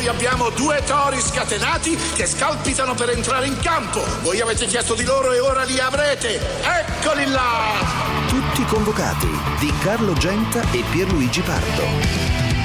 noi abbiamo 2 tori scatenati che scalpitano per entrare in campo. Voi avete chiesto di loro e ora li avrete. Eccoli là! Tutti convocati di Carlo Genta e Pierluigi Pardo.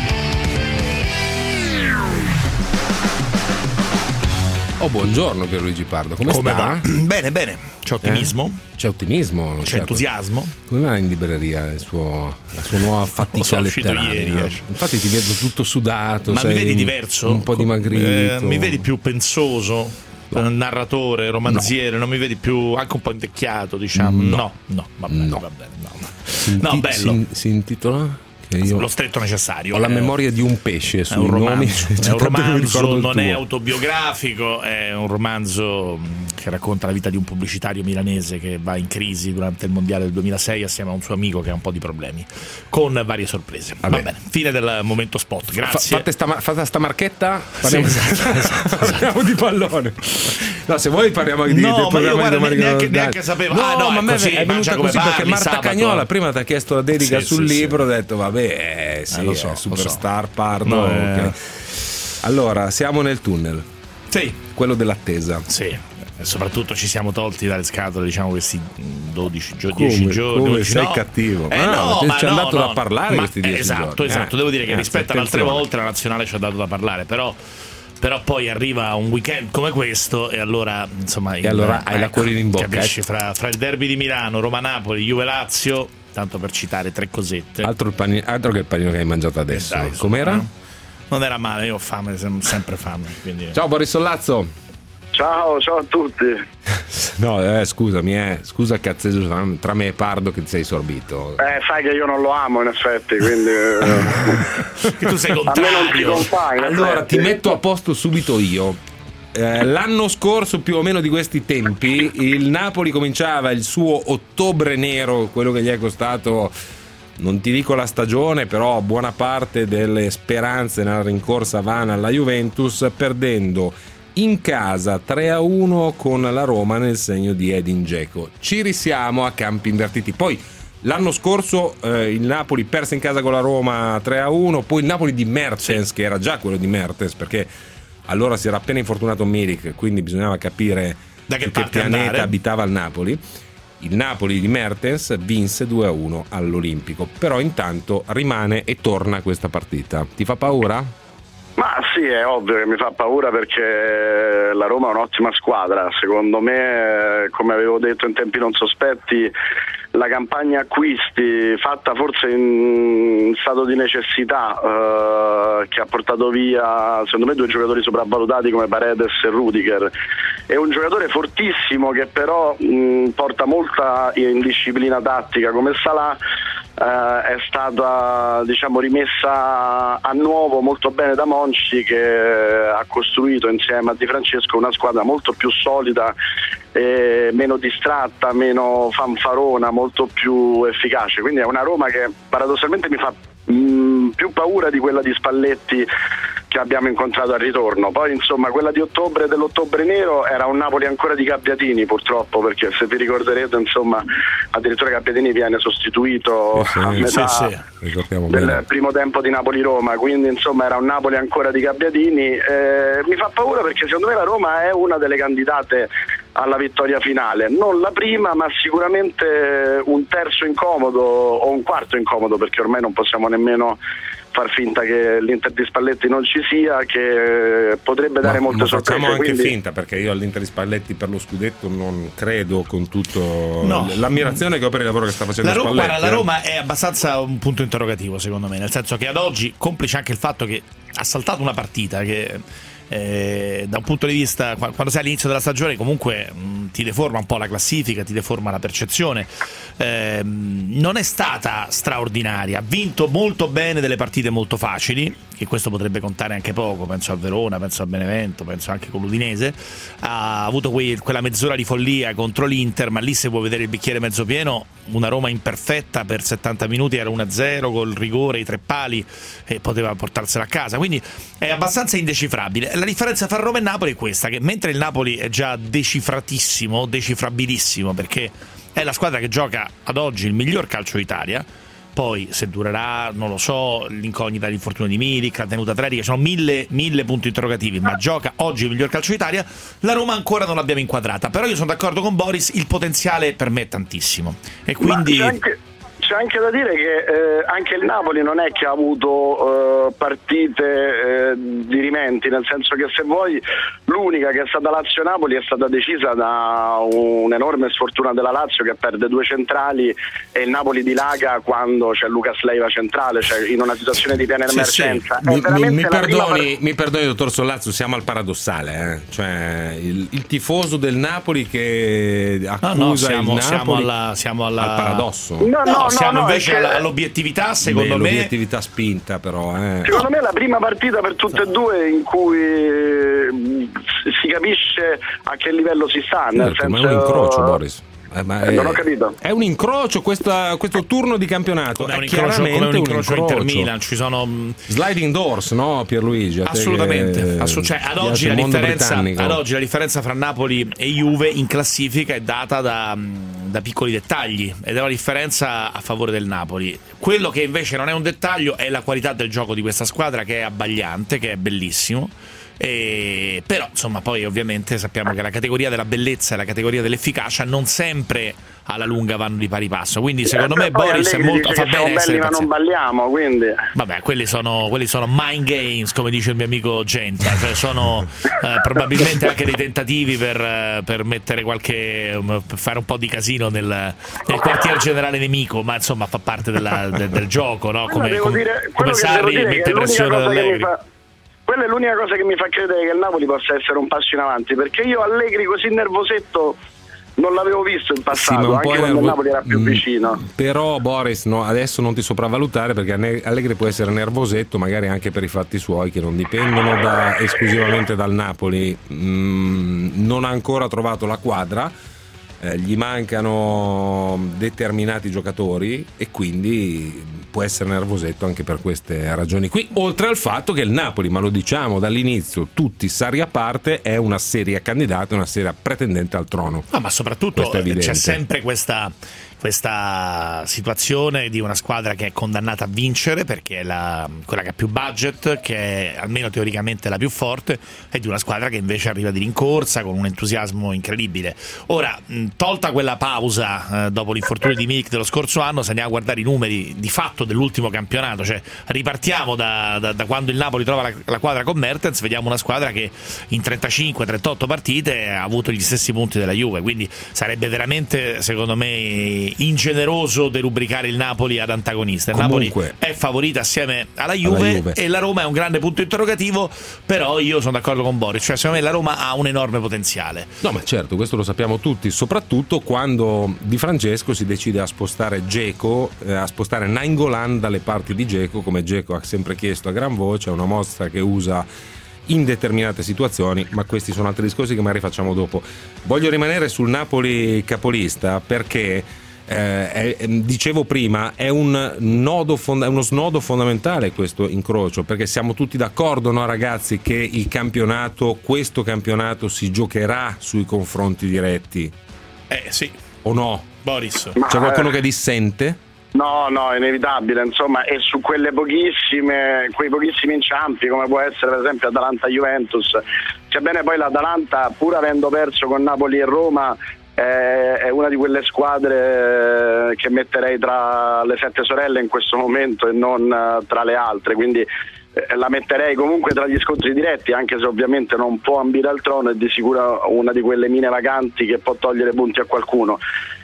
Oh, buongiorno Pierluigi Pardo, come sta? Va? Bene, c'è ottimismo. C'è ottimismo, c'è certo. Entusiasmo. Come va in libreria la sua nuova fatica letteraria? Ieri. Infatti ti vedo tutto sudato. Ma mi vedi diverso? Un po' dimagrito. Mi vedi più pensoso? Narratore, romanziere, non mi vedi più anche un po' invecchiato, diciamo? No, va bene. Bello. Si intitola? Lo stretto necessario. Ho la memoria di un pesce sui nomi. È un romanzo, non è autobiografico, è un romanzo che racconta la vita di un pubblicitario milanese che va in crisi durante il mondiale del 2006 assieme a un suo amico che ha un po' di problemi, con varie sorprese. Va bene, fine del momento spot, grazie. Fate sta marchetta? Parliamo, esatto. Parliamo di pallone. No, se vuoi parliamo di no, ma io guarda, neanche sapevo. Ma a me è venuta così perché Marta sabato. Cagnola prima ti ha chiesto la dedica sul libro, ho detto vabbè, lo so, superstar Pardo. Okay. Allora, siamo nel tunnel. Sì. Quello dell'attesa. Sì. Soprattutto ci siamo tolti dalle scatole, diciamo, questi 12 giorni. Come sei cattivo? Ma ci ha dato da parlare questi 10 giorni. Esatto, devo dire che rispetto ad altre volte la nazionale ci ha dato da parlare, però poi arriva un weekend come questo e allora insomma hai l'acquolina in bocca. Capisci, fra il derby di Milano, Roma-Napoli, Juve-Lazio, tanto per citare 3 cosette. Altro che il panino che hai mangiato adesso. Com'era? Non era male, io ho fame, sempre fame, quindi... Ciao Boris Sollazzo. Ciao a tutti. No, scusami, scusa cazzeggio tra me e Pardo che ti sei sorbito. Sai che io non lo amo in effetti, quindi che tu sei contrario. A me non ti compagna. Allora ti metto a posto subito io. L'anno scorso, più o meno di questi tempi, il Napoli cominciava il suo ottobre nero, quello che gli è costato, non ti dico la stagione, però buona parte delle speranze nella rincorsa vana alla Juventus, perdendo in casa 3-1 con la Roma nel segno di Edin Dzeko. Ci risiamo a campi invertiti. Poi l'anno scorso il Napoli perse in casa con la Roma 3-1, poi il Napoli di Mertens, che era già quello di Mertens, perché allora si era appena infortunato Milik, quindi bisognava capire da che pianeta andare. Abitava il Napoli. Il Napoli di Mertens vinse 2-1 all'Olimpico, però intanto rimane e torna questa partita. Ti fa paura? Ma sì, è ovvio che mi fa paura perché la Roma è un'ottima squadra. Secondo me, come avevo detto in tempi non sospetti, la campagna acquisti fatta forse in stato di necessità, che ha portato via secondo me 2 giocatori sopravvalutati come Paredes e Rudiger, è un giocatore fortissimo che però porta molta indisciplina tattica come Salah. È stata rimessa a nuovo molto bene da Monchi, che ha costruito insieme a Di Francesco una squadra molto più solida, meno distratta, meno fanfarona, molto più efficace. Quindi è una Roma che paradossalmente mi fa più paura di quella di Spalletti che abbiamo incontrato al ritorno. Poi insomma quella di ottobre, dell'ottobre nero, era un Napoli ancora di Gabbiadini purtroppo, perché se vi ricorderete insomma addirittura Gabbiadini viene sostituito a metà del primo tempo di Napoli-Roma, quindi insomma era un Napoli ancora di Gabbiadini. Mi fa paura perché secondo me la Roma è una delle candidate alla vittoria finale, non la prima ma sicuramente un terzo incomodo o un quarto incomodo, perché ormai non possiamo nemmeno far finta che l'Inter di Spalletti non ci sia, che potrebbe dare molte sorprese. Facciamo anche quindi... finta, perché io all'Inter di Spalletti per lo scudetto non credo, con tutto l'ammirazione che ho per il lavoro che sta facendo Spalletti. La Roma è abbastanza un punto interrogativo secondo me, nel senso che ad oggi, complice anche il fatto che ha saltato una partita che da un punto di vista, quando sei all'inizio della stagione comunque ti deforma un po' la classifica, ti deforma la percezione. Non è stata straordinaria, ha vinto molto bene delle partite molto facili, che questo potrebbe contare anche poco, penso al Verona, penso al Benevento, penso anche con l'Udinese. Ha avuto quella mezz'ora di follia contro l'Inter, ma lì se vuoi vedere il bicchiere mezzo pieno, una Roma imperfetta per 70 minuti, era 1-0 col rigore, i 3 pali, e poteva portarsela a casa, quindi è abbastanza indecifrabile. La differenza fra Roma e Napoli è questa, che mentre il Napoli è già decifrabilissimo, perché è la squadra che gioca ad oggi il miglior calcio d'Italia, Poi se durerà, non lo so, l'incognita dell'infortunio di Milik, la tenuta atletica, sono mille punti interrogativi, ma gioca oggi il miglior calcio d'Italia. La Roma ancora non l'abbiamo inquadrata, però io sono d'accordo con Boris, il potenziale per me è tantissimo e quindi c'è anche da dire che anche il Napoli non è che ha avuto partite dirimenti, nel senso che se vuoi l'unica che è stata Lazio-Napoli è stata decisa da un'enorme sfortuna della Lazio che perde 2 centrali e il Napoli dilaga quando c'è Lucas Leiva centrale, cioè in una situazione di piena emergenza. Mi perdoni dottor Sollazzo, siamo al paradossale, cioè il tifoso del Napoli che accusa il Napoli siamo al paradosso. Siamo invece all'obiettività, secondo me. L'obiettività spinta, però. Secondo me è la prima partita per tutte e due in cui si capisce a che livello si sta. Nel senso... Ma è un incrocio, Boris. Non ho capito. È un incrocio questo turno di campionato. Come un incrocio Inter Milan, ci sono sliding doors, no, Pierluigi? Assolutamente. Cioè, ad oggi la differenza fra Napoli e Juve in classifica è data da piccoli dettagli ed è una differenza a favore del Napoli. Quello che invece non è un dettaglio è la qualità del gioco di questa squadra, che è abbagliante, che è bellissimo. Però insomma poi ovviamente sappiamo che la categoria della bellezza e la categoria dell'efficacia non sempre alla lunga vanno di pari passo, quindi secondo me Boris è molto fa bene essere belli, ma non balliamo, quindi vabbè, quelli sono mind games, come dice il mio amico Genta, cioè sono probabilmente anche dei tentativi per mettere per fare un po' di casino nel quartier generale nemico, ma insomma fa parte del gioco, no? Come Sarri mette pressione ad Allegri. Quella è l'unica cosa che mi fa credere che il Napoli possa essere un passo in avanti, perché io Allegri così nervosetto non l'avevo visto in passato, anche quando il Napoli era più vicino. Però Boris, adesso non ti sopravvalutare, perché Allegri può essere nervosetto magari anche per i fatti suoi che non dipendono esclusivamente dal Napoli. Non ha ancora trovato la quadra, gli mancano determinati giocatori e quindi può essere nervosetto anche per queste ragioni qui, oltre al fatto che il Napoli, ma lo diciamo dall'inizio, tutti Sarri a parte, è una seria candidata, una seria pretendente al trono. Ma soprattutto c'è sempre questa situazione di una squadra che è condannata a vincere perché è quella che ha più budget, che è almeno teoricamente la più forte, e di una squadra che invece arriva di rincorsa con un entusiasmo incredibile. Ora, tolta quella pausa dopo l'infortunio di Milik dello scorso anno, se andiamo a guardare i numeri di fatto dell'ultimo campionato, cioè ripartiamo da quando il Napoli trova la quadra con Mertens, vediamo una squadra che in 35-38 partite ha avuto gli stessi punti della Juve, quindi sarebbe veramente, secondo me, ingeneroso derubricare il Napoli ad antagonista. Il Napoli è favorita assieme alla Juve e la Roma è un grande punto interrogativo, però io sono d'accordo con Boris, cioè secondo me la Roma ha un enorme potenziale. No, ma certo, questo lo sappiamo tutti, soprattutto quando Di Francesco si decide a spostare Dzeko, a spostare Nainggolan dalle parti di Dzeko, come Dzeko ha sempre chiesto a gran voce, è una mossa che usa in determinate situazioni, ma questi sono altri discorsi che magari facciamo dopo. Voglio rimanere sul Napoli capolista perché dicevo prima, è uno snodo fondamentale questo incrocio, perché siamo tutti d'accordo, no ragazzi, che questo campionato si giocherà sui confronti diretti? Sì. O no? Boris? C'è qualcuno che dissente? No, è inevitabile, insomma, e su quei pochissimi inciampi, come può essere per esempio Atalanta-Juventus, sebbene poi l'Atalanta, pur avendo perso con Napoli e Roma, è una di quelle squadre che metterei tra le 7 sorelle in questo momento e non tra le altre, quindi la metterei comunque tra gli scontri diretti, anche se ovviamente non può ambire al trono, è di sicuro una di quelle mine vaganti che può togliere punti a qualcuno.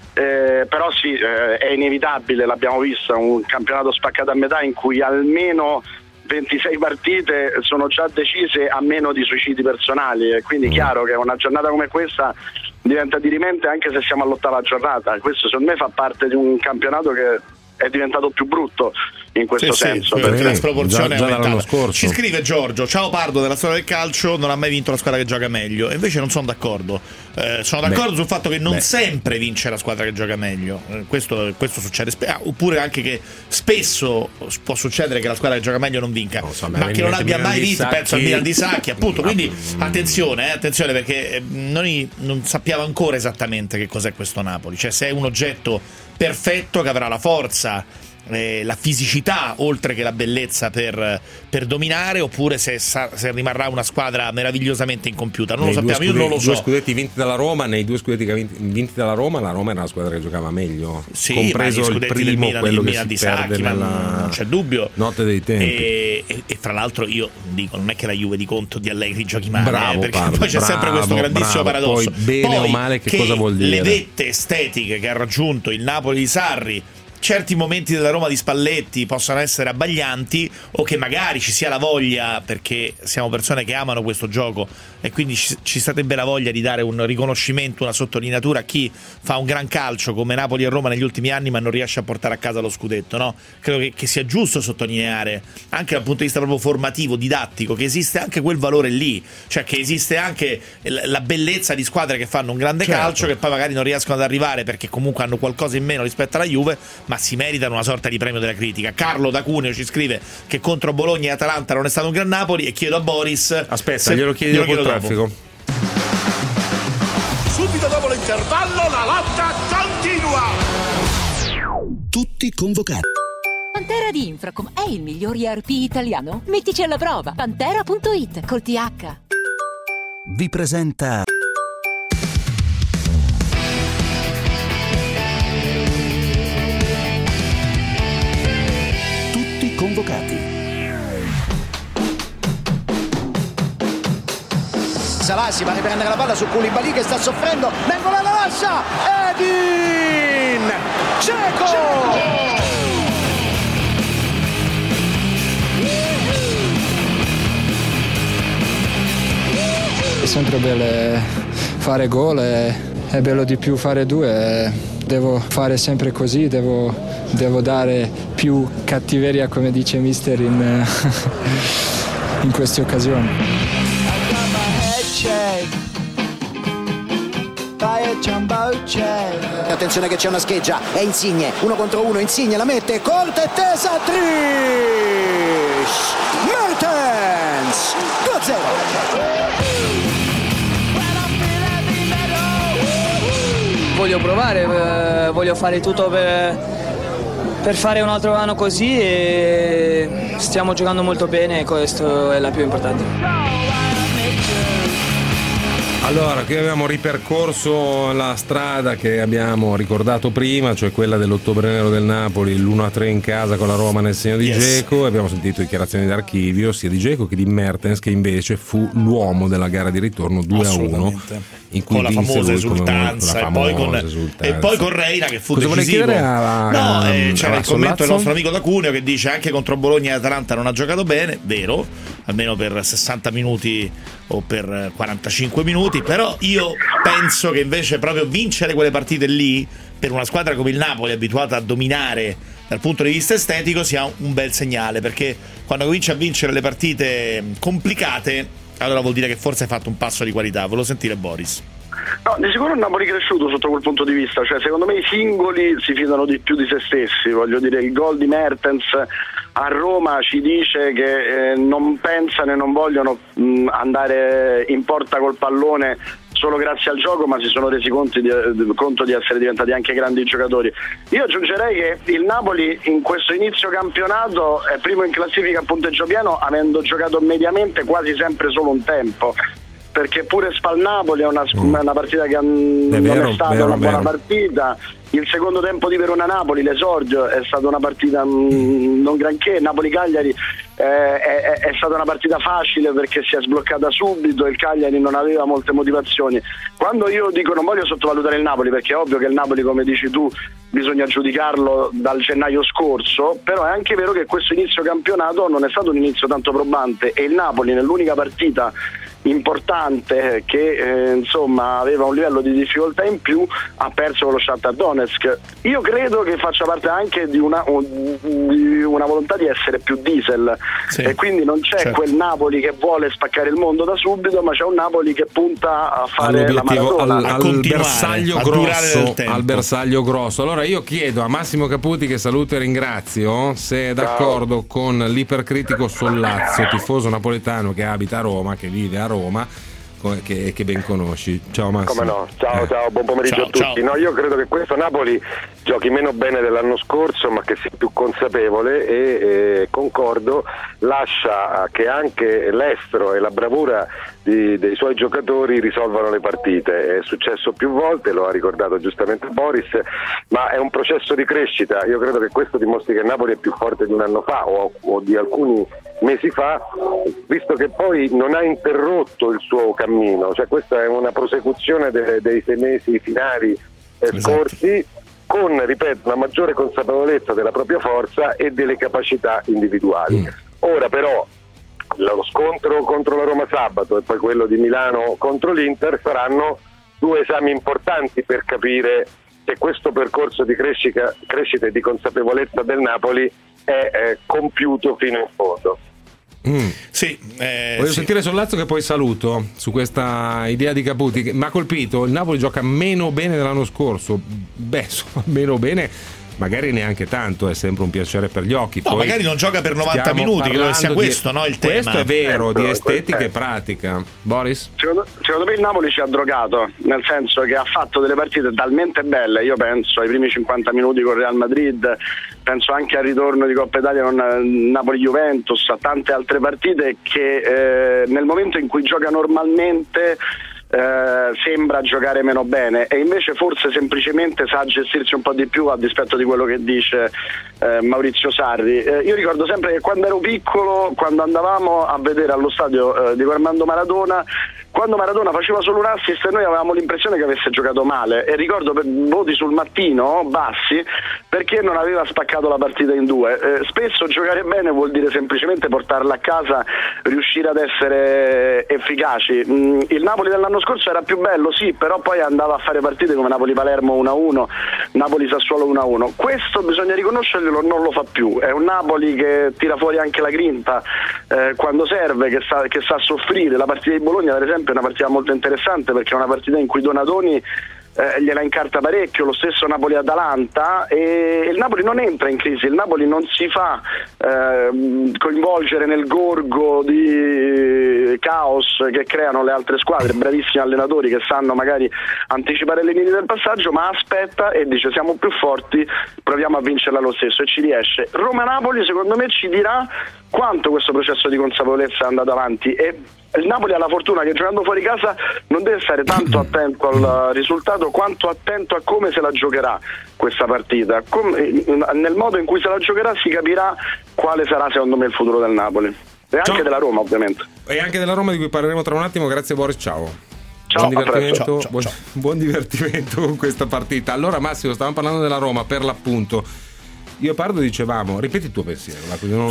Però sì, è inevitabile, l'abbiamo visto, un campionato spaccato a metà in cui almeno 26 partite sono già decise a meno di suicidi personali, e quindi è chiaro che una giornata come questa diventa dirimente anche se siamo all'8ª giornata. Questo secondo me fa parte di un campionato che è diventato più brutto in questo senso, perché la sproporzione è aumentata. Scorso. Ci scrive Giorgio: ciao Pardo, della storia del calcio non ha mai vinto la squadra che gioca meglio, e invece non sono d'accordo. Sono d'accordo sul fatto che non sempre vince la squadra che gioca meglio, questo succede oppure anche che spesso può succedere che la squadra che gioca meglio non vinca, ma che non abbia mai vinto, penso al Milan di Sacchi appunto, quindi attenzione perché noi non sappiamo ancora esattamente che cos'è questo Napoli, cioè se è un oggetto perfetto che avrà la forza la fisicità oltre che la bellezza per dominare, oppure se rimarrà una squadra meravigliosamente incompiuta. Non lo sappiamo, io non lo so. Due scudetti vinti dalla Roma, nei due scudetti vinti dalla Roma, la Roma era una squadra che giocava meglio, sì, compreso il primo, Milan, quello che Milan si di perde Sacchi, non c'è dubbio. Notte dei tempi. E fra l'altro io dico, non è che la Juve di Conte di Allegri giochi male, bravo, perché Paolo, poi c'è sempre questo grandissimo paradosso. Poi bene o male che cosa vuol dire? Le vette estetiche che ha raggiunto il Napoli di Sarri, certi momenti della Roma di Spalletti possono essere abbaglianti, o che magari ci sia la voglia, perché siamo persone che amano questo gioco e quindi ci sarebbe la voglia di dare un riconoscimento, una sottolineatura a chi fa un gran calcio come Napoli e Roma negli ultimi anni ma non riesce a portare a casa lo scudetto, no? Credo che sia giusto sottolineare anche dal punto di vista proprio formativo, didattico, che esiste anche quel valore lì, cioè che esiste anche la bellezza di squadre che fanno un grande calcio, che poi magari non riescono ad arrivare perché comunque hanno qualcosa in meno rispetto alla Juve, ma si meritano una sorta di premio della critica. Carlo da Cuneo ci scrive che contro Bologna e Atalanta non è stato un gran Napoli, e chiedo a Boris, aspetta, glielo chiedo dopo il traffico. Subito dopo l'intervallo la lotta continua. Tutti convocati. Pantera di Infracom è il miglior ERP italiano? Mettici alla prova. Pantera.it col TH. Vi presenta Tutti convocati. Salassi va a riprendere la palla su Koulibaly che sta soffrendo, Nengola la lascia, Edin Dzeko! È sempre bello fare gol, è bello di più fare due, devo fare sempre così, devo dare più cattiveria, come dice mister, in queste occasioni. Attenzione che c'è una scheggia, è Insigne, 1 contro 1, Insigne la mette, corta e tesa, Trish Mertens, 2-0. Voglio provare, voglio fare tutto per fare un altro anno così, e stiamo giocando molto bene e questo è la più importante. Allora, qui abbiamo ripercorso la strada che abbiamo ricordato prima, cioè quella dell'ottobre nero del Napoli, l'1-3 in casa con la Roma nel segno di Dzeko. Abbiamo sentito dichiarazioni d'archivio sia di Dzeko che di Mertens, che invece fu l'uomo della gara di ritorno 2-1, in cui con la famosa esultanza, e poi con Reina che fu cosa decisivo. C'era il commento del nostro amico da Cuneo che dice anche contro Bologna e Atalanta non ha giocato bene, vero, almeno per 60 minuti o per 45 minuti, però io penso che invece proprio vincere quelle partite lì per una squadra come il Napoli, abituata a dominare dal punto di vista estetico, sia un bel segnale, perché quando cominci a vincere le partite complicate, allora vuol dire che forse hai fatto un passo di qualità. Volevo sentire Boris. No, di sicuro il Napoli è cresciuto sotto quel punto di vista, cioè secondo me i singoli si fidano di più di se stessi, voglio dire, il gol di Mertens a Roma ci dice che non pensano e non vogliono andare in porta col pallone solo grazie al gioco, ma si sono resi conto di essere diventati anche grandi giocatori. Io aggiungerei che il Napoli in questo inizio campionato è primo in classifica a punteggio pieno, avendo giocato mediamente quasi sempre solo un tempo, perché pure Spal-Napoli è una partita che non è stata una buona partita. Il secondo tempo di Verona-Napoli, l'esordio, è stata una partita non granché. Napoli-Cagliari è stata una partita facile perché si è sbloccata subito, il Cagliari non aveva molte motivazioni. Quando io dico non voglio sottovalutare il Napoli, perché è ovvio che il Napoli, come dici tu, bisogna giudicarlo dal gennaio scorso, però è anche vero che questo inizio campionato non è stato un inizio tanto probante, e il Napoli nell'unica partita importante che insomma aveva un livello di difficoltà in più ha perso con lo Shakhtar Donetsk. Io credo che faccia parte anche di una volontà di essere più diesel, e quindi non c'è quel Napoli che vuole spaccare il mondo da subito, ma c'è un Napoli che punta a fare la maratona, al bersaglio grosso. Allora io chiedo a Massimo Caputi, che saluto e ringrazio, se è d'accordo con l'ipercritico Sollazzo, tifoso napoletano che abita a Roma, che vive a Roma, che ben conosci. Ciao Massimo. Come no, ciao, buon pomeriggio a tutti. No, io credo che questo Napoli giochi meno bene dell'anno scorso, ma che sia più consapevole e concordo, lascia che anche l'estro e la bravura dei suoi giocatori risolvano le partite. È successo più volte, lo ha ricordato giustamente Boris, ma è un processo di crescita. Io credo che questo dimostri che Napoli è più forte di un anno fa o di alcuni mesi fa, visto che poi non ha interrotto il suo cammino, cioè questa è una prosecuzione dei 6 mesi finali scorsi, con, ripeto, una maggiore consapevolezza della propria forza e delle capacità individuali. Ora però lo scontro contro la Roma sabato e poi quello di Milano contro l'Inter saranno 2 esami importanti per capire se questo percorso di crescita e di consapevolezza del Napoli è compiuto fino in fondo. Voglio sentire Sollazzo, che poi saluto, su questa idea di Caputi che mi ha colpito. Il Napoli gioca meno bene dell'anno scorso. Meno bene magari neanche tanto, è sempre un piacere per gli occhi. No, poi magari non gioca per 90 minuti, credo sia questo, no, il tema. Questo è vero, di estetica e pratica. Boris? Secondo me il Napoli ci ha drogato, nel senso che ha fatto delle partite talmente belle. Io penso ai primi 50 minuti con Real Madrid, penso anche al ritorno di Coppa Italia con Napoli-Juventus, a tante altre partite che nel momento in cui gioca normalmente sembra giocare meno bene, e invece forse semplicemente sa gestirsi un po' di più, a dispetto di quello che dice Maurizio Sarri. Io ricordo sempre che quando ero piccolo, quando andavamo a vedere allo stadio Diego Armando Maradona, quando Maradona faceva solo un assist noi avevamo l'impressione che avesse giocato male, e ricordo per voti sul mattino bassi perché non aveva spaccato la partita in 2. Spesso giocare bene vuol dire semplicemente portarla a casa, riuscire ad essere efficaci. Il Napoli dell'anno scorso era più bello, sì, però poi andava a fare partite come Napoli-Palermo 1-1, Napoli-Sassuolo 1-1. Questo bisogna riconoscerglielo, non lo fa più. È un Napoli che tira fuori anche la grinta quando serve, che sa soffrire. La partita di Bologna, per esempio, è una partita molto interessante perché è una partita in cui Donadoni gliela incarta parecchio, lo stesso Napoli-Atalanta, e il Napoli non entra in crisi, il Napoli non si fa coinvolgere nel gorgo di caos che creano le altre squadre, bravissimi allenatori che sanno magari anticipare le linee del passaggio, ma aspetta e dice siamo più forti, proviamo a vincerla lo stesso, e ci riesce. Roma-Napoli secondo me ci dirà quanto questo processo di consapevolezza è andato avanti, e il Napoli ha la fortuna che giocando fuori casa non deve stare tanto attento al risultato quanto attento a come se la giocherà questa partita. Nel modo in cui se la giocherà si capirà quale sarà secondo me il futuro del Napoli e anche della Roma, ovviamente. E anche della Roma, di cui parleremo tra un attimo. Grazie Boris, ciao. Ciao, buon divertimento, ciao. Buon divertimento con questa partita. Allora Massimo, stavamo parlando della Roma, per l'appunto. Io Pardo dicevamo, ripeti il tuo pensiero.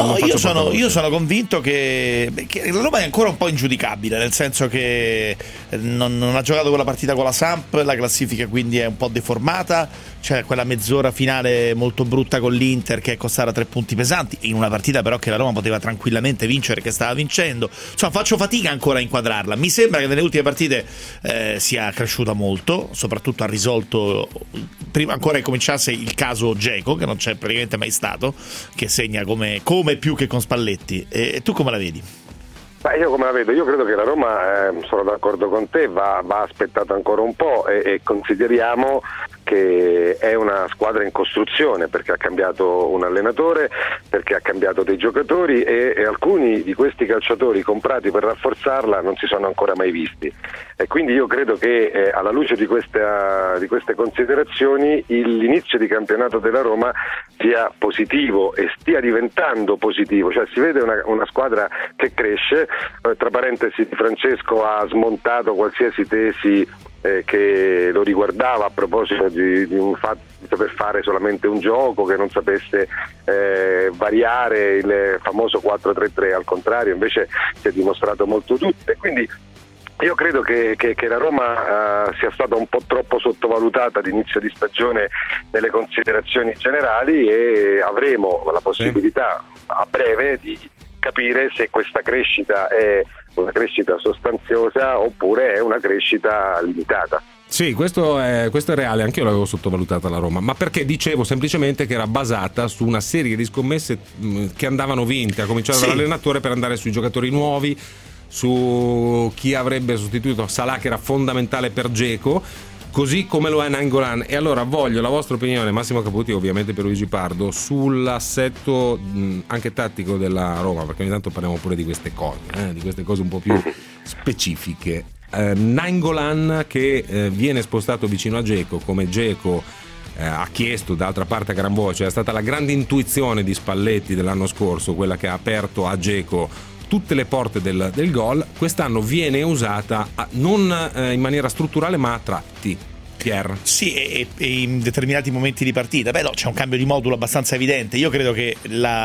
Io sono convinto che la Roma è ancora un po' ingiudicabile, nel senso che non ha giocato quella partita con la Samp, la classifica quindi è un po' deformata, c'è quella mezz'ora finale molto brutta con l'Inter che è costata 3 punti pesanti, in una partita però che la Roma poteva tranquillamente vincere, che stava vincendo. Insomma, faccio fatica ancora a inquadrarla. Mi sembra che nelle ultime partite sia cresciuta molto, soprattutto ha risolto, prima ancora che cominciasse, il caso Dzeko, che non c'è praticamente mai stato, che segna come più che con Spalletti. E tu come la vedi? Io come la vedo? Io credo che la Roma, sono d'accordo con te, va aspettata ancora un po' e consideriamo che è una squadra in costruzione, perché ha cambiato un allenatore, perché ha cambiato dei giocatori e alcuni di questi calciatori comprati per rafforzarla non si sono ancora mai visti, e quindi io credo che alla luce di queste considerazioni l'inizio di campionato della Roma sia positivo e stia diventando positivo, cioè si vede una squadra che cresce. Tra parentesi, Francesco ha smontato qualsiasi tesi che lo riguardava a proposito di un fatto di saper fare solamente un gioco, che non sapesse variare il famoso 4-3-3, al contrario invece si è dimostrato molto utile. Quindi io credo che la Roma sia stata un po' troppo sottovalutata all'inizio di stagione nelle considerazioni generali, e avremo la possibilità a breve di capire se questa crescita è una crescita sostanziosa oppure è una crescita limitata. Sì, questo è reale, anche io l'avevo sottovalutata la Roma, ma perché dicevo semplicemente che era basata su una serie di scommesse che andavano vinte, a cominciare dall'allenatore per andare sui giocatori nuovi, su chi avrebbe sostituito Salah, che era fondamentale per Dzeko, così come lo è Nainggolan. E allora voglio la vostra opinione, Massimo Caputi, ovviamente per Luigi Pardo, sull'assetto anche tattico della Roma, perché ogni tanto parliamo pure di queste cose un po' più specifiche. Nainggolan che viene spostato vicino a Dzeko, come Dzeko ha chiesto d'altra parte a gran voce. È stata la grande intuizione di Spalletti dell'anno scorso, quella che ha aperto a Dzeko tutte le porte del gol. Quest'anno viene usata non in maniera strutturale ma a tratti. Pier. Sì, e in determinati momenti di partita. Beh, no, c'è un cambio di modulo abbastanza evidente. Io credo che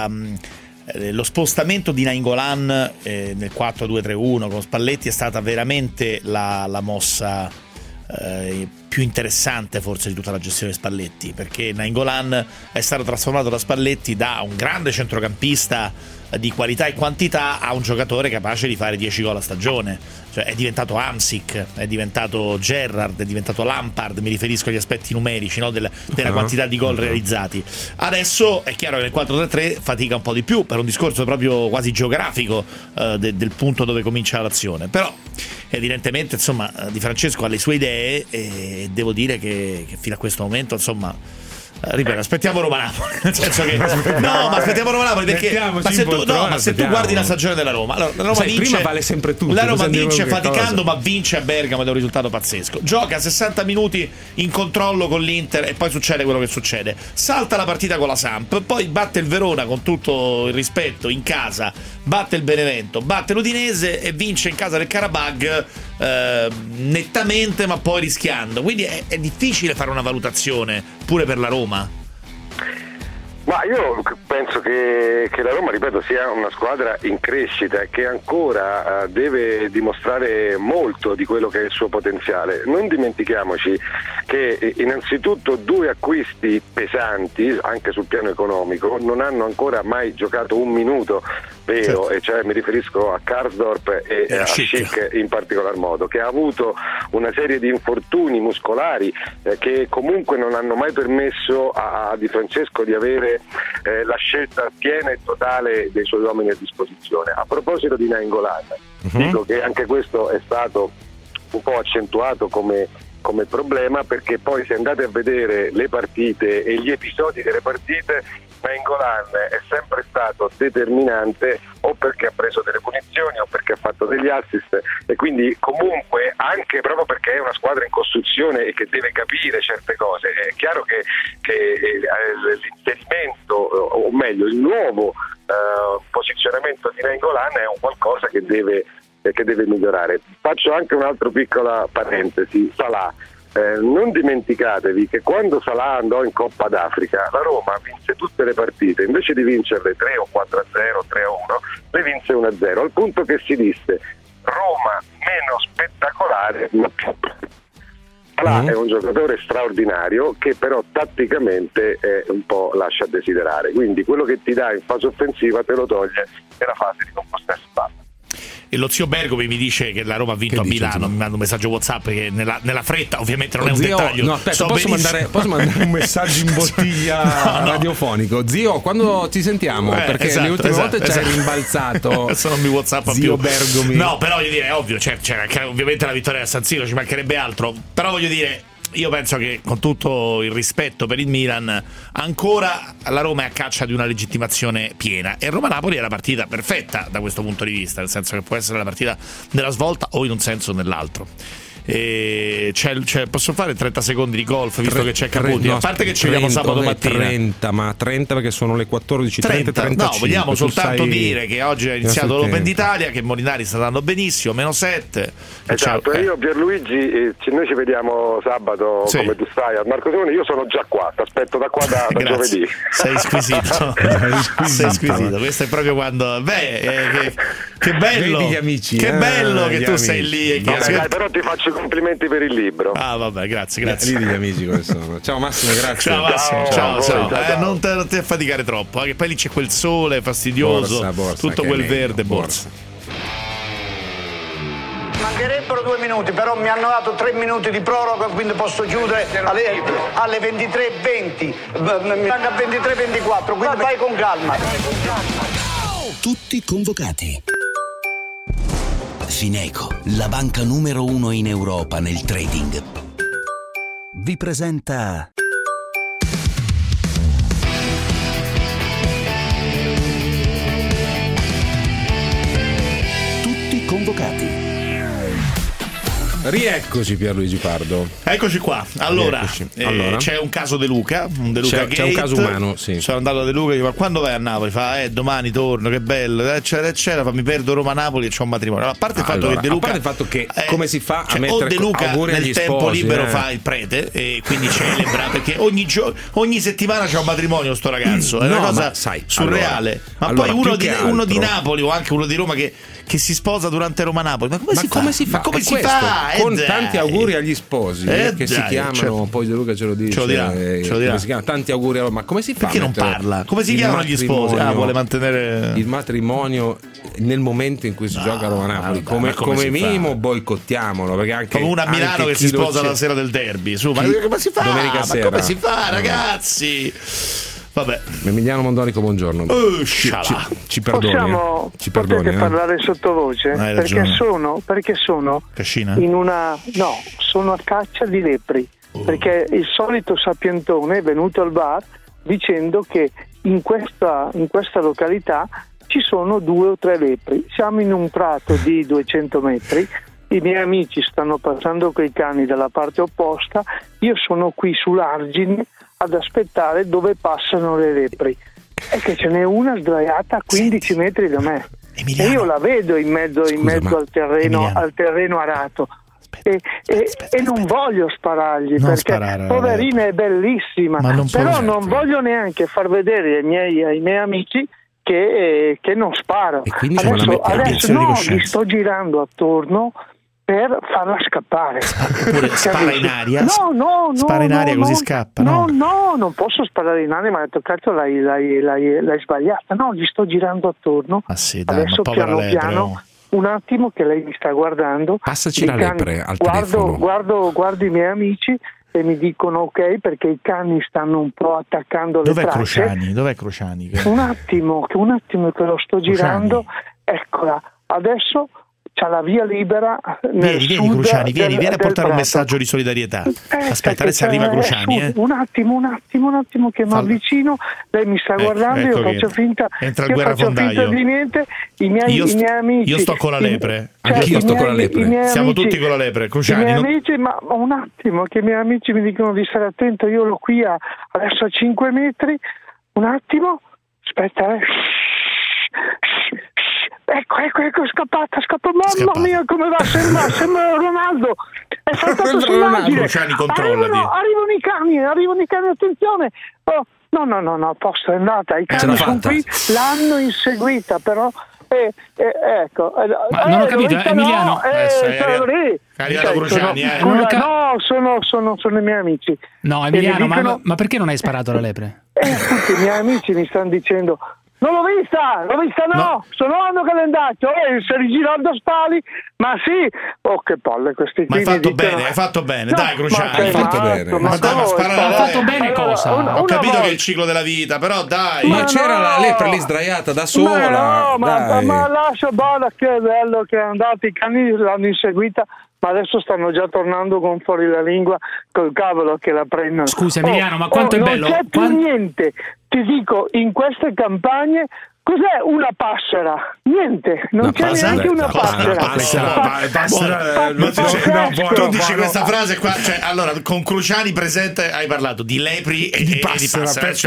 lo spostamento di Nainggolan nel 4-2-3-1 con Spalletti è stata veramente la mossa più interessante forse di tutta la gestione Spalletti, perché Nainggolan è stato trasformato da Spalletti da un grande centrocampista di qualità e quantità a un giocatore capace di fare 10 gol a stagione. Cioè è diventato Hamsik, è diventato Gerrard, è diventato Lampard, mi riferisco agli aspetti numerici, no? della quantità di gol realizzati. Adesso è chiaro che nel 4-3-3 fatica un po' di più per un discorso proprio quasi geografico del punto dove comincia l'azione, però evidentemente insomma Di Francesco ha le sue idee e devo dire che fino a questo momento insomma ripeto, aspettiamo Roma-Napoli, nel senso che aspettiamo Roma-Napoli perché se tu guardi la stagione della Roma, allora, la Roma vince, prima vale sempre tutto, la Roma vince faticando ma vince a Bergamo ed è un risultato pazzesco, gioca 60 minuti in controllo con l'Inter e poi succede quello che succede, salta la partita con la Samp, poi batte il Verona con tutto il rispetto in casa, batte il Benevento, batte l'Udinese e vince in casa del Karabag nettamente ma poi rischiando, quindi è difficile fare una valutazione pure per la Roma. Ma io penso che la Roma, ripeto, sia una squadra in crescita e che ancora deve dimostrare molto di quello che è il suo potenziale. Non dimentichiamoci che innanzitutto 2 acquisti pesanti anche sul piano economico non hanno ancora mai giocato un minuto vero, e cioè mi riferisco a Karsdorp e a Schick in particolar modo, che ha avuto una serie di infortuni muscolari che comunque non hanno mai permesso a Di Francesco di avere la scelta piena e totale dei suoi uomini a disposizione. A proposito di Nainggolan, dico che anche questo è stato un po' accentuato come problema, perché poi se andate a vedere le partite e gli episodi delle partite, Nainggolan è sempre stato determinante, o perché ha preso delle punizioni o perché ha fatto degli assist, e quindi comunque anche proprio perché è una squadra in costruzione e che deve capire certe cose, è chiaro che l'inserimento, o meglio il nuovo posizionamento di Nainggolan è un qualcosa che deve migliorare. Faccio anche un'altra piccola parentesi. Salah, non dimenticatevi che quando Salah andò in Coppa d'Africa la Roma vinse tutte le partite, invece di vincerle 3 o 4-0, 3-1, le vinse 1-0, al punto che si disse Roma meno spettacolare ma più. Salah è un giocatore straordinario che però tatticamente un po' lascia a desiderare, quindi quello che ti dà in fase offensiva te lo toglie nella fase di composta palla. E lo zio Bergomi mi dice che la Roma ha vinto a Milano, mi manda un messaggio WhatsApp che nella fretta ovviamente non è un dettaglio. No, aspetta, posso mandare un messaggio in bottiglia radiofonico? Zio, quando ci sentiamo? Perché le ultime volte ci hai rimbalzato. Adesso non mi WhatsApp zio più. Bergomi. No, però voglio dire, è ovvio, c'era ovviamente la vittoria a San Siro, ci mancherebbe altro. Però voglio dire, io penso che con tutto il rispetto per il Milan ancora la Roma è a caccia di una legittimazione piena, e Roma-Napoli è la partita perfetta da questo punto di vista, nel senso che può essere la partita della svolta o in un senso o nell'altro. Posso fare 30 secondi di golf visto che c'è Caputi, a parte che ci vediamo sabato mattina 30 perché sono le 14:30. No, vogliamo soltanto dire che oggi è iniziato l'Open d'Italia, che Molinari sta andando benissimo, -7. Esatto, io Pierluigi, noi ci vediamo sabato, come tu sai, al Marco Simone. Io sono già qua, ti aspetto da qua da giovedì. Sei squisito. Sei squisito. Questo è proprio quando che bello, gli amici, che bello che tu amici. Sei lì e dai, però ti faccio complimenti per il libro. Ah, vabbè, grazie. Lì degli amici come sono. Ciao Massimo, grazie. Ciao Massimo, ciao. Non ti affaticare troppo, che poi lì c'è quel sole fastidioso, borsa, tutto quel verde, borsa. Mancherebbero 2 minuti, però mi hanno dato 3 minuti di proroga, quindi posso chiudere alle 23:20. Mi manca a 23:24, quindi vai con calma. Tutti convocati. Fineco, la banca numero 1 in Europa nel trading, vi presenta Tutti convocati. Rieccoci Pierluigi Pardo. Eccoci qua. Allora, Allora. c'è un caso De Luca, C'è un caso umano, sì. Sono andato da De Luca e dico: ma quando vai a Napoli? Fa domani torno, che bello, eccetera. Fa, mi perdo Roma-Napoli e c'ho un matrimonio. A parte il fatto che De Luca, a parte il fatto che come si fa a o mettere De Luca auguri nel agli tempo sposi, libero fa il prete e quindi celebra, perché ogni settimana c'è un matrimonio sto ragazzo, è una cosa surreale. Allora, poi uno di altro, Napoli o anche uno di Roma che si sposa durante Roma-Napoli, ma come si fa? Come si fa? Con tanti auguri agli sposi che si chiamano, poi De Luca ce lo dice, ce lo dirà. come si chiama? Tanti auguri, ma come si fa? Perché non parla? Come si chiamano gli sposi? Vuole mantenere il matrimonio nel momento in cui si gioca a Roma-Napoli. Come minimo boicottiamolo, perché anche come una a Milano che si sposa la sera del derby. Su, ma come si fa? Domenica sera. Come si fa, ragazzi? Vabbè. Emiliano Mondonico, buongiorno. Ci perdoni. Potete parlare sottovoce? Perché sono Cascina? sono a caccia di lepri. Perché il solito sapientone è venuto al bar dicendo che in questa località ci sono 2 o 3 lepri. Siamo in un prato di 200 metri. I miei amici stanno passando coi cani dalla parte opposta. Io sono qui sull'argine ad aspettare dove passano le lepri, e che ce n'è una sdraiata a 15 metri da me. Emiliano. E io la vedo in mezzo al terreno arato. E non voglio sparargli, perché poverina è bellissima, però non voglio neanche far vedere ai miei amici che non sparo. Adesso gli sto girando attorno per farla scappare. Oppure spara in aria? No, spara in aria così scappa? No, non posso sparare in aria, ma ho detto cazzo, l'hai sbagliata. No, gli sto girando attorno. Adesso piano, un attimo che lei mi sta guardando. Passaci la lepre al telefono. Guardo i miei amici e mi dicono ok, perché i cani stanno un po' attaccando le tracce. Dov'è Cruciani? Un attimo che lo sto girando. Eccola, adesso c'ha la via libera. Vieni Cruciani, vieni a portare un messaggio di solidarietà. Aspetta, adesso arriva Cruciani. Un attimo che mi avvicino. Lei mi sta guardando, io faccio finta di niente. I miei amici. Io sto con la lepre. Anch'io sto con la lepre. Siamo tutti con la lepre. Cruciani. I miei amici, ma un attimo, che i miei amici mi dicono di stare attento. Io l'ho qui adesso a 5 metri. Un attimo, aspetta. Ecco, scappata. Mamma mia, come va? Sembra Ronaldo. È saltato sull'argine. Arrivano i cani, attenzione. Oh, no, posto, è andata. I cani sono qui, l'hanno inseguita, però. Ecco. Ma non ho capito, Emiliano. Sono i miei amici. No, Emiliano, dicono, ma perché non hai sparato alla lepre? Tutti i miei amici mi stanno dicendo: non l'ho vista, no. Sono anno che l'è andato, si rigirando a spali, ma sì. Oh, che palle questi qui. Ma hai fatto bene, no, dai Cruciani. Hai fatto bene. Ma hai fatto bene cosa? Ho capito che è il ciclo della vita, però dai. Ma c'era la lepre lì sdraiata da sola. Ma lascia bada, che bello che è andato, i cani l'hanno inseguita. Ma adesso stanno già tornando con fuori la lingua, col cavolo che la prendono. Scusa Emiliano, ma quanto è bello. Non c'è più niente, ti dico, in queste campagne. Cos'è una passera? Niente, non c'è neanche una passera. Tu dici questa frase qua, cioè, allora con Cruciani presente hai parlato di lepri e di passera.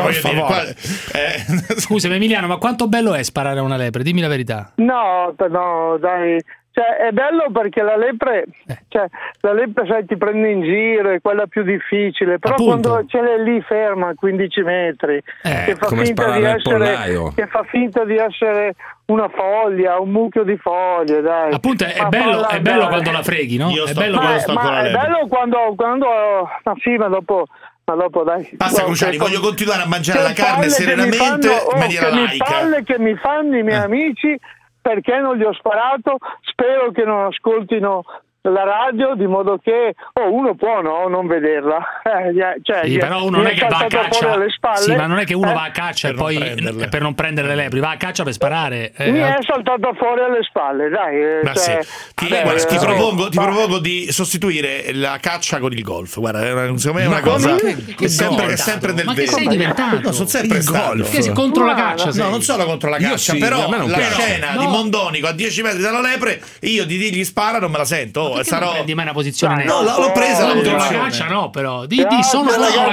Scusami Emiliano, ma quanto bello è sparare a una lepre? Dimmi la verità. No, dai. Cioè, è bello perché la lepre, sai, ti prende in giro, è quella più difficile, però quando ce l'è lì ferma a 15 metri, che fa finta di essere una foglia, un mucchio di foglie, dai. Appunto, è bello quando la freghi, no? Io sto quando sto con la lepre. È bello quando ma sì, ma dopo dai. Basta Cruciani, voglio continuare a mangiare la carne serenamente in maniera laica. Che mi fanno i miei amici, perché non gli ho sparato. Spero che non ascoltino la radio, di modo che uno può non vederla, però uno non è che va a caccia alle spalle, sì, ma non è che uno va a caccia e poi per non prendere le lepri, va a caccia per sparare. Mi è saltato fuori alle spalle, dai. Ti propongo di sostituire la caccia con il golf. Guarda, secondo me è una cosa che è sempre del vero. Ma che sei diventato? No, sono sempre stato. Che sei contro la caccia? No, non sono contro la caccia, però la scena di Mondonico a 10 metri dalla lepre, io di dirgli spara non me la sento. Non prendi mai una posizione no, l'ho presa contro la caccia, no, però sono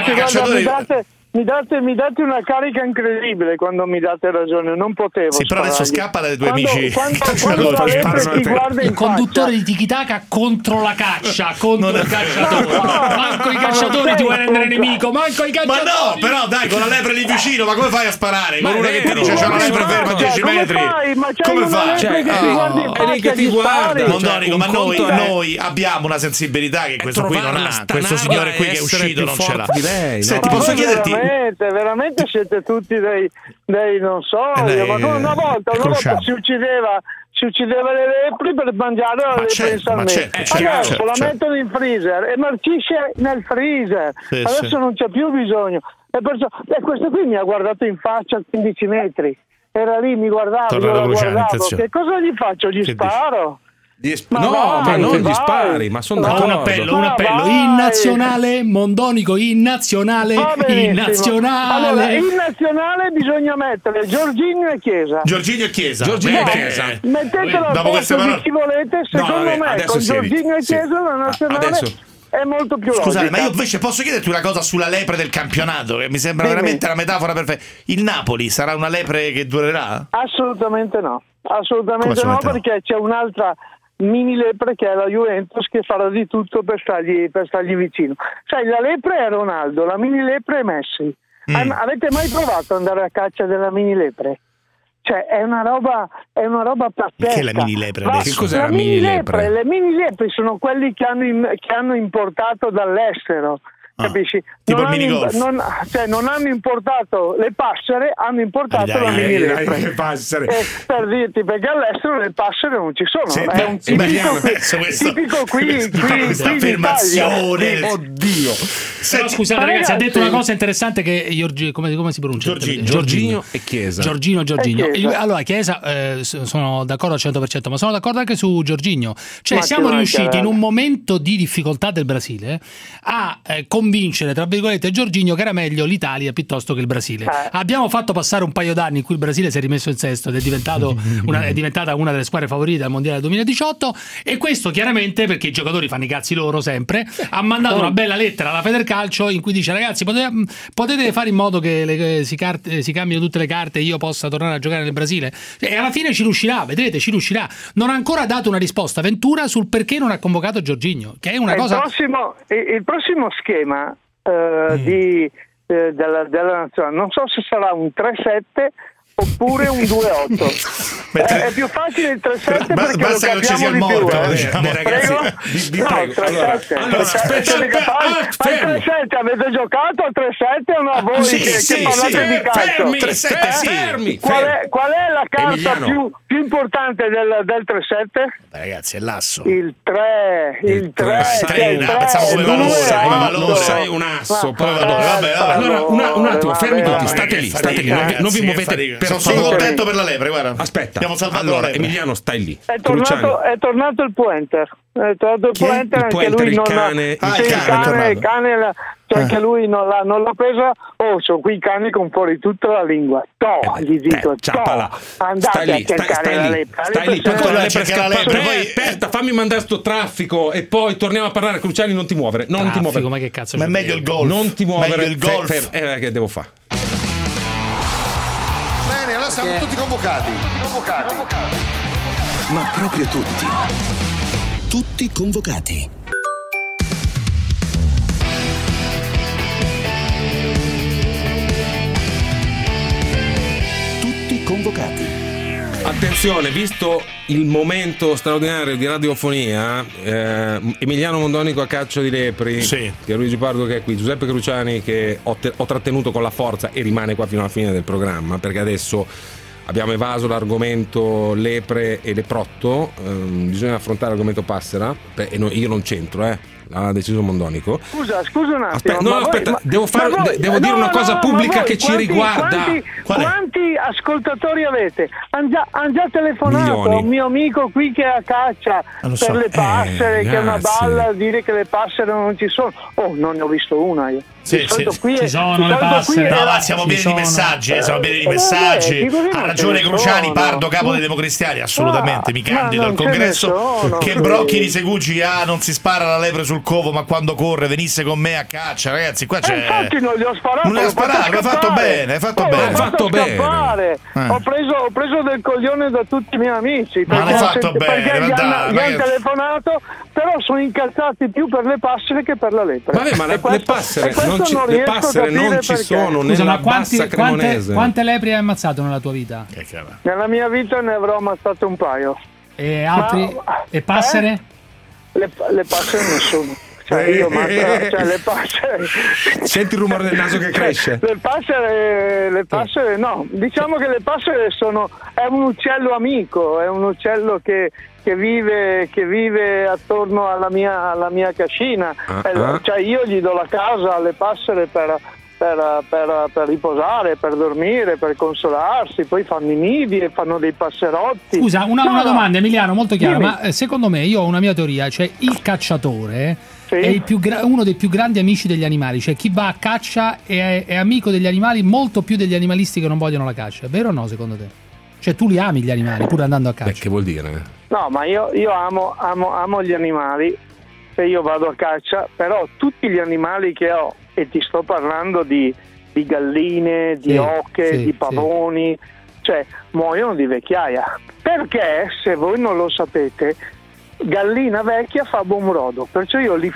mi date una carica incredibile quando mi date ragione, non potevo. Sì, però adesso scappa dai tuoi amici. Quando la lepre ti guarda in il conduttore di Tiki Taka contro la caccia, contro il cacciatore. Manco i cacciatori ti vuoi rendere nemico, manco i cacciatori. Ma no, però dai, con la lepre lì vicino, ma come fai a sparare? Con una che ti dice c'è una lepre ferma a 10 metri. Come fai? Che ti guarda. Mondonico, ma noi abbiamo una sensibilità che questo qui non ha. Questo signore qui che è uscito non ce l'ha. Senti, posso chiederti? Veramente siete tutti dei non so, ma come una volta si uccideva le lepri per mangiare la lepre in salmone. Adesso la mettono in freezer e marcisce nel freezer. Adesso non c'è più bisogno. E questo qui mi ha guardato in faccia a 15 metri. Era lì, mi guardava, che cosa gli faccio? Gli sparo? Non gli spari, ma sono d'accordo. Un appello in nazionale, Mondonico in nazionale, in nazionale. Allora, in nazionale bisogna mettere Giorginio e Chiesa. Mettetelo al posto di chi volete, secondo me con Giorginio e Chiesa la nazionale è molto più logica. Scusate, ma io invece posso chiederti una cosa sulla lepre del campionato, che mi sembra veramente la metafora perfetta. Il Napoli sarà una lepre che durerà? Assolutamente no, perché c'è un'altra mini lepre che è la Juventus, che farà di tutto per stargli vicino. Sai, la lepre è Ronaldo, la mini lepre è Messi. Avete mai provato ad andare a caccia della mini lepre? Cioè è una roba pazzesca. Che è la mini lepre? Che cos'è la mini lepre? Le mini lepri sono quelli che hanno importato dall'estero. Capisci? Tipo il minigolf. Non hanno importato le passere, hanno importato la mini lepre. Per dirti, perché all'estero le passere non ci sono. È un tipico qui questa affermazione. Oddio. Però scusate ragazzi, ha detto una cosa interessante che come si pronuncia? Giorginio e Chiesa. Giorginio. Allora Chiesa sono d'accordo al 100%, ma sono d'accordo anche su Giorginio. Cioè siamo riusciti in un momento di difficoltà del Brasile a convincere, tra virgolette, Giorginio che era meglio l'Italia piuttosto che il Brasile. Abbiamo fatto passare un paio d'anni in cui il Brasile si è rimesso in sesto ed è diventata una delle squadre favorite al Mondiale 2018, e questo chiaramente perché i giocatori fanno i cazzi loro sempre. Ha mandato una bella lettera alla Federcalcio in cui dice: ragazzi, potete fare in modo che si cambino tutte le carte e io possa tornare a giocare nel Brasile, e alla fine ci riuscirà, vedrete, ci riuscirà. Non ha ancora dato una risposta Ventura sul perché non ha convocato Giorginio, che è una cosa. Il prossimo schema della nazionale, non so se sarà un 3-7 oppure un 2-8. È più facile il 3-7 perché basta che non ci sia il morto, ragazzi. Al 3-7 avete giocato al 3-7 o no? Voi che parlate di calcio. 3-7, fermi. Qual è la carta più importante del 3-7? Ragazzi, è l'asso. Il 3. Pensavo come valore. Non sei un asso. Allora, un attimo, fermi tutti, state lì, non vi muovete. Sono contento per la lepre, guarda. Aspetta, allora Emiliano, stai lì. È tornato il Pointer. Anche lui non cane. Il cane anche lui non l'ha presa. Sono qui i cani con fuori tutta la lingua. Gli dico, andate a cercare la lepre. Stai lì, aspetta, fammi mandare sto traffico e poi torniamo a parlare. Cruciani, non ti muovere. Non ti muovere. Ma che cazzo? Ma è meglio il golf. Non ti muovere. Meglio il golf. Che devo fare? Bene, allora siamo tutti convocati. Ma proprio tutti. Tutti convocati. Tutti convocati. Attenzione, visto il momento straordinario di radiofonia, Emiliano Mondonico a caccia di lepri, Pierluigi Pardo che è qui, Giuseppe Cruciani che ho trattenuto con la forza e rimane qua fino alla fine del programma, perché adesso abbiamo evaso l'argomento lepre e leprotto, bisogna affrontare l'argomento Passera, e io non c'entro, ha deciso Mondonico. Scusa un attimo. Aspetta, devo dire una cosa pubblica che ci riguarda. Quanti ascoltatori avete? Han già telefonato Milioni. a un mio amico qui che è a caccia per le passere, che è una balla a dire che le passere non ci sono. Non ne ho visto una io. Sì, ci sono le passere. No, ma siamo pieni di messaggi, Ha ragione Cruciani, Pardo, capo dei Democristiani, assolutamente, mi candido al congresso. Che Brocchi di Segugi non si spara la lepre sul covo, ma quando corre venisse con me a caccia, ragazzi, qua c'è. Infatti non gli ho sparato. Non gli ho sparato, hai fatto bene, hai fatto bene. Ho preso del coglione da tutti i miei amici. Ma l'hai fatto bene, perché gli hanno telefonato, però sono incazzati più per le passere che per la lepre. Vabbè, ma le passere non ci sono nella bassa cremonese. Quante lepri hai ammazzato nella tua vita? Nella mia vita ne avrò ammazzato un paio. E altri? E passere? Le passere nessuno. Le passere. Senti il rumore del naso che cresce? Le passere no, diciamo che le passere è un uccello amico, è un uccello che vive attorno alla mia cascina. Cioè io gli do la casa alle passere per riposare, per dormire, per consolarsi, poi fanno i nidi e fanno dei passerotti. Scusa, una domanda, Emiliano, molto chiara, ma secondo me, io ho una mia teoria, cioè il cacciatore è uno dei più grandi amici degli animali, cioè chi va a caccia è amico degli animali molto più degli animalisti che non vogliono la caccia, vero o no secondo te? Cioè tu li ami gli animali pur andando a caccia? Che vuol dire? No, ma io amo gli animali se io vado a caccia, però tutti gli animali che ho, e ti sto parlando di galline, di oche, di pavoni, cioè muoiono di vecchiaia, perché se voi non lo sapete, gallina vecchia fa buon brodo, perciò io li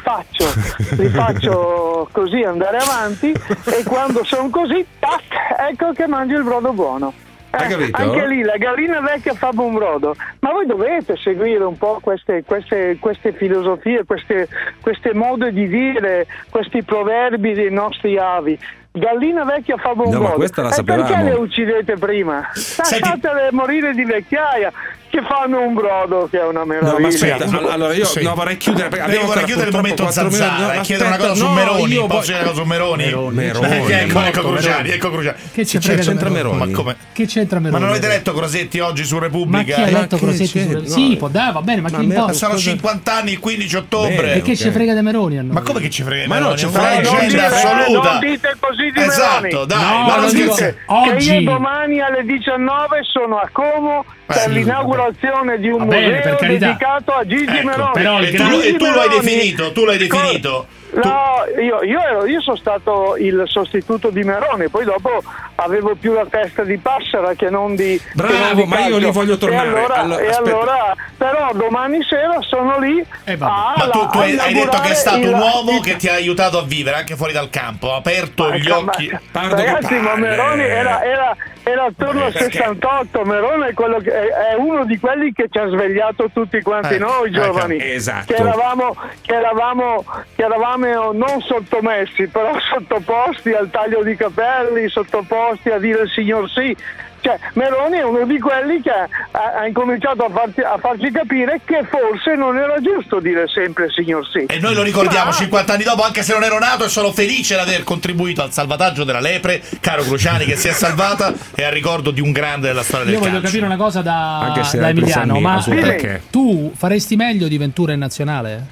faccio così andare avanti, e quando sono così, tac, ecco che mangio il brodo buono. Anche lì la gallina vecchia fa buon brodo, ma voi dovete seguire un po' queste filosofie, queste mode di dire, questi proverbi dei nostri avi. Gallina vecchia fa buon brodo. Ma questa la sapevamo. Perché le uccidete prima? Lasciatele morire di vecchiaia, che fanno un brodo che è una meraviglia. No, ma aspetta, allora io vorrei chiudere, perché vorrei chiudere il momento Zanzara e chiedere una cosa su Meroni. Posso chiedere una cosa su Meroni? Ecco Cruciani. Che c'entra Meroni? Ma come? Che c'entra Meroni? Ma non avete letto Crosetti oggi su Repubblica? Ma chi ha letto Crosetti? Sì, va bene, ma chi importa? Sono 50 anni il 15 ottobre. E che ci frega di Meroni a noi? Ma come che ci frega di Meroni? Ma no, ci frega leggenda assoluta. Non dite così di Esatto, Meroni. dai, ma non dico oggi. Che io domani alle 19 sono a Como per l'inaugurazione di un museo dedicato a Gigi Meroni. Però e tu lo hai definito. No, io sono stato il sostituto di Meroni, poi dopo avevo più la testa di Passera che non di. Bravo, ma io lì voglio tornare. Allora, però domani sera sono lì. Ma tu hai detto che è stato un uomo che ti ha aiutato a vivere anche fuori dal campo, ha aperto gli occhi. Ragazzi, ma Meroni era attorno al 68. Meroni è quello che è uno di quelli che ci ha svegliato tutti quanti noi giovani. Esatto. Che eravamo non sottomessi, però sottoposti al taglio di capelli, sottoposti a dire il signor sì. Cioè, Meroni è uno di quelli che ha incominciato a farci capire che forse non era giusto dire sempre signor sì. E noi lo ricordiamo 50 anni dopo, anche se non ero nato, e sono felice di aver contribuito al salvataggio della lepre, caro Cruciani, che si è salvata, e al ricordo di un grande della storia del calcio. Io voglio capire una cosa da Emiliano, ma tu faresti meglio di Ventura in nazionale?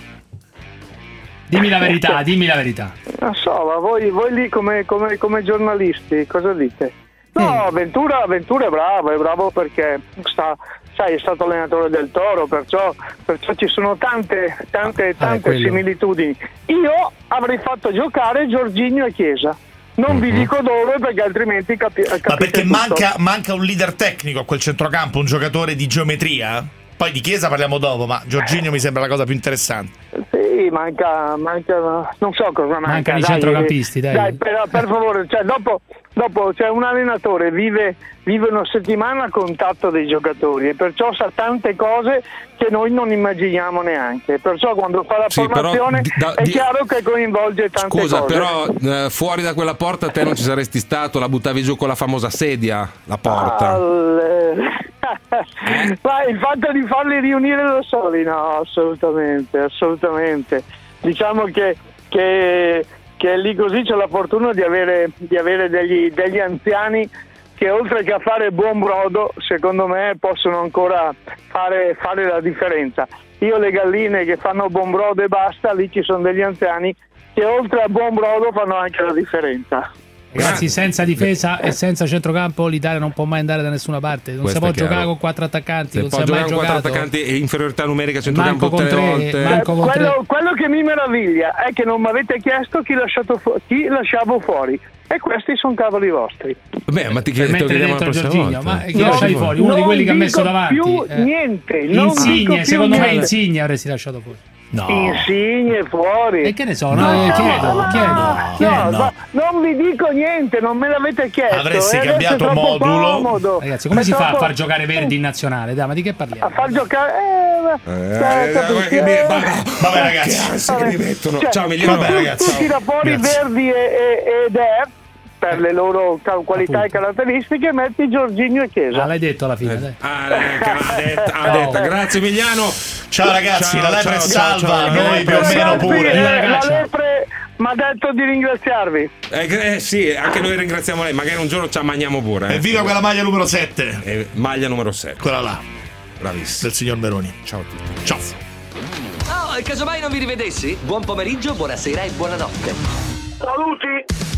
Dimmi la verità. Non so, ma voi lì come giornalisti cosa dite? No, Ventura è bravo perché è stato allenatore del Toro, perciò ci sono tante similitudini. Io avrei fatto giocare Jorginho e Chiesa. Non vi dico dove, perché altrimenti capite. Ma perché manca un leader tecnico a quel centrocampo, un giocatore di geometria? Poi di Chiesa parliamo dopo, ma Jorginho mi sembra la cosa più interessante. Sì, manca non so cosa manca. Mancano i centrocampisti, dai. Per favore, cioè dopo dopo cioè, un allenatore vive una settimana a contatto dei giocatori e perciò sa tante cose che noi non immaginiamo neanche, perciò quando fa la formazione è chiaro che coinvolge tante cose. Scusa, però fuori da quella porta te non ci saresti stato, la buttavi giù con la famosa sedia, la porta. Ma il fatto di farli riunire da soli, no, assolutamente. Diciamo che lì così c'è la fortuna di avere degli anziani che oltre che a fare buon brodo, secondo me possono ancora fare la differenza. Io le galline che fanno buon brodo e basta, lì ci sono degli anziani che oltre a buon brodo fanno anche la differenza. Ragazzi, senza difesa e senza centrocampo l'Italia non può mai andare da nessuna parte. Non si può giocare con 4 attaccanti. Non si è mai giocato. 4 attaccanti e inferiorità numerica centrocampo tutte le volte. Quello che mi meraviglia è che non mi avete chiesto chi lasciavo fuori. E questi sono cavoli vostri. Beh, ma ti chiediamo la prossima volta. Ma chi lasciavi fuori? Uno di quelli che ha messo davanti. Più niente. Insigne, secondo me Insigne avresti lasciato fuori. No. Insigne fuori. E che ne so, chiedo. No. Non vi dico niente, non me l'avete chiesto. Avresti cambiato modulo. Comodo. Ragazzi, come si fa a far giocare Verdi in nazionale? Dai, ma di che parliamo? A far giocare vabbè ragazzi, che mi mettono. Ciao Emiliano, ragazzi. Tu tira fuori Verdi ed Er per le loro qualità e caratteristiche, metti Jorginho e Chiesa. L'hai detto alla fine, ha detto. Grazie Emiliano. Ciao ragazzi, la lepre salva, noi più o meno pure. La lepre mi ha detto di ringraziarvi. Sì, anche noi ringraziamo lei, magari un giorno ci ammaniamo pure. Evviva quella maglia numero 7. Maglia numero 7. Quella là. Bravissimo. Del signor Meroni. Ciao a tutti. Ciao. Oh, e casomai non vi rivedessi? Buon pomeriggio, buonasera e buonanotte. Saluti.